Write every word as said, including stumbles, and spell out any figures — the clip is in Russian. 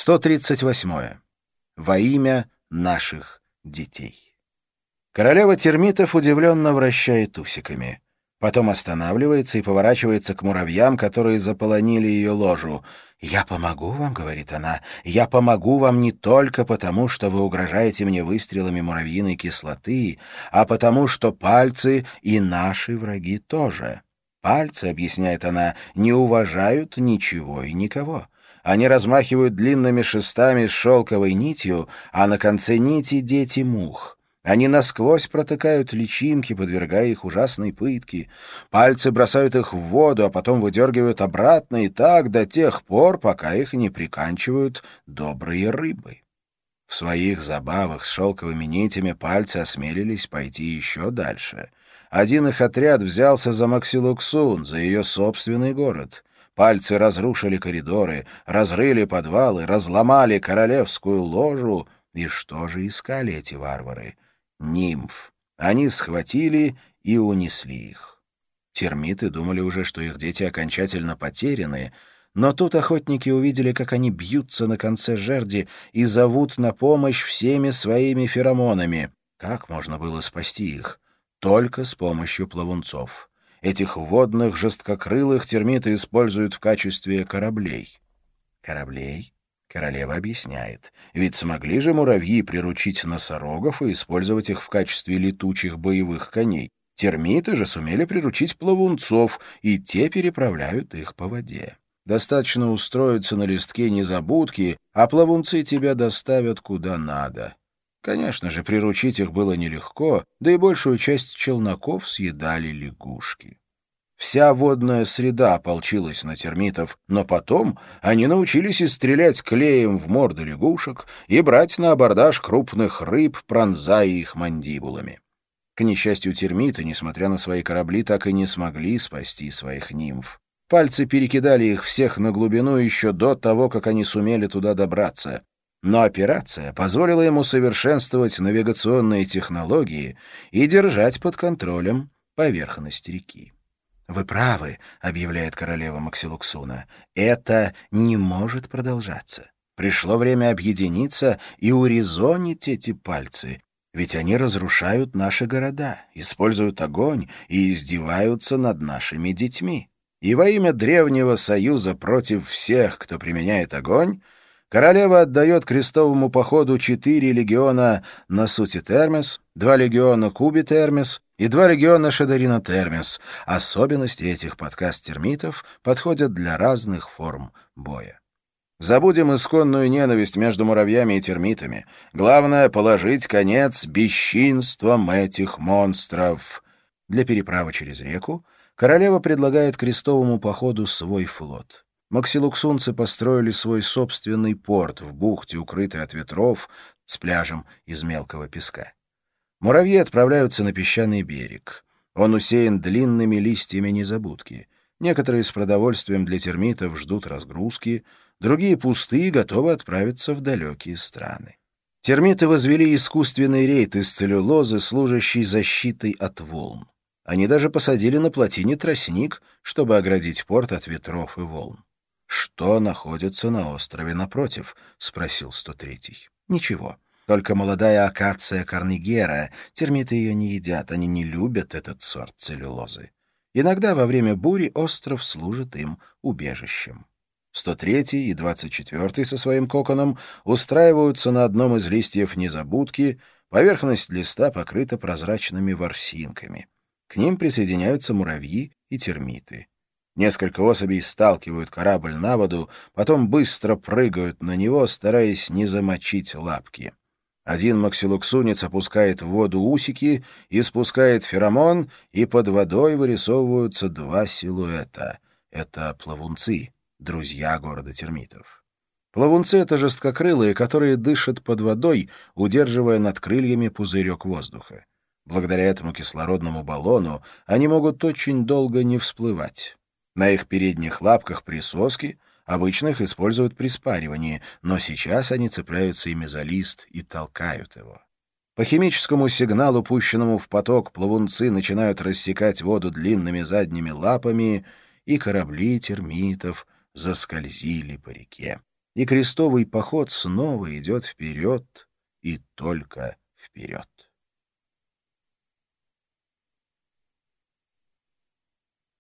сто тридцать восьмое. Во имя наших детей. Королева термитов удивленно вращает усиками. Потом останавливается и поворачивается к муравьям, которые заполонили ее ложу. «Я помогу вам», — говорит она, — «я помогу вам не только потому, что вы угрожаете мне выстрелами муравьиной кислоты, а потому, что пальцы и наши враги тоже. Пальцы, — объясняет она, — не уважают ничего и никого. Они размахивают длинными шестами с шелковой нитью, а на конце нити дети мух. Они насквозь протыкают личинки, подвергая их ужасной пытке. Пальцы бросают их в воду, а потом выдергивают обратно, и так до тех пор, пока их не приканчивают добрые рыбы». В своих забавах с шелковыми нитями пальцы осмелились пойти еще дальше. Один их отряд взялся за Максилуксун, за ее собственный город. Пальцы разрушили коридоры, разрыли подвалы, разломали королевскую ложу. И что же искали эти варвары? Нимф. Они схватили и унесли их. Термиты думали уже, что их дети окончательно потеряны, но тут охотники увидели, как они бьются на конце жерди и зовут на помощь всеми своими феромонами. Как можно было спасти их? Только с помощью плавунцов. Этих водных жесткокрылых термиты используют в качестве кораблей. Кораблей? Королева объясняет. Ведь смогли же муравьи приручить носорогов и использовать их в качестве летучих боевых коней. Термиты же сумели приручить плавунцов, и те переправляют их по воде. Достаточно устроиться на листке незабудки, а плавунцы тебя доставят куда надо. Конечно же, приручить их было нелегко, да и большую часть челноков съедали лягушки. Вся водная среда ополчилась на термитов, но потом они научились и стрелять клеем в морды лягушек и брать на абордаж крупных рыб, пронзая их мандибулами. К несчастью, термиты, несмотря на свои корабли, так и не смогли спасти своих нимф. Пальцы перекидали их всех на глубину еще до того, как они сумели туда добраться. Но операция позволила ему совершенствовать навигационные технологии и держать под контролем поверхность реки. «Вы правы», — объявляет королева Максилуксуна, — «это не может продолжаться. Пришло время объединиться и урезонить эти пальцы, ведь они разрушают наши города, используют огонь и издеваются над нашими детьми. И во имя древнего союза против всех, кто применяет огонь, королева отдает крестовому походу четыре легиона Насути Термес, два легиона Куби Термес и два легиона Шадарина Термес. Особенности этих подкаст-термитов подходят для разных форм боя. Забудем исконную ненависть между муравьями и термитами. Главное — положить конец бесчинствам этих монстров. Для переправы через реку королева предлагает крестовому походу свой флот. Максилуксунцы построили свой собственный порт в бухте, укрытой от ветров, с пляжем из мелкого песка. Муравьи отправляются на песчаный берег. Он усеян длинными листьями незабудки. Некоторые с продовольствием для термитов ждут разгрузки, другие пустые, готовы отправиться в далекие страны. Термиты возвели искусственный рейд из целлюлозы, служащий защитой от волн. Они даже посадили на плотине тростник, чтобы оградить порт от ветров и волн. «Что находится на острове напротив?» — спросил сто третий. «Ничего. Только молодая акация корнигера. Термиты ее не едят, они не любят этот сорт целлюлозы. Иногда во время бури остров служит им убежищем». сто третий и двадцать четвёртый со своим коконом устраиваются на одном из листьев незабудки, поверхность листа покрыта прозрачными ворсинками. К ним присоединяются муравьи и термиты. Несколько особей сталкивают корабль на воду, потом быстро прыгают на него, стараясь не замочить лапки. Один максилуксунец опускает в воду усики и спускает феромон, и под водой вырисовываются два силуэта. Это плавунцы, друзья города термитов. Плавунцы — это жесткокрылые, которые дышат под водой, удерживая над крыльями пузырек воздуха. Благодаря этому кислородному баллону они могут очень долго не всплывать. На их передних лапках присоски, обычно их используют при спаривании, но сейчас они цепляются ими за лист и толкают его. По химическому сигналу, пущенному в поток, плавунцы начинают рассекать воду длинными задними лапами, и корабли термитов заскользили по реке. и крестовый поход снова идет вперед и только вперед.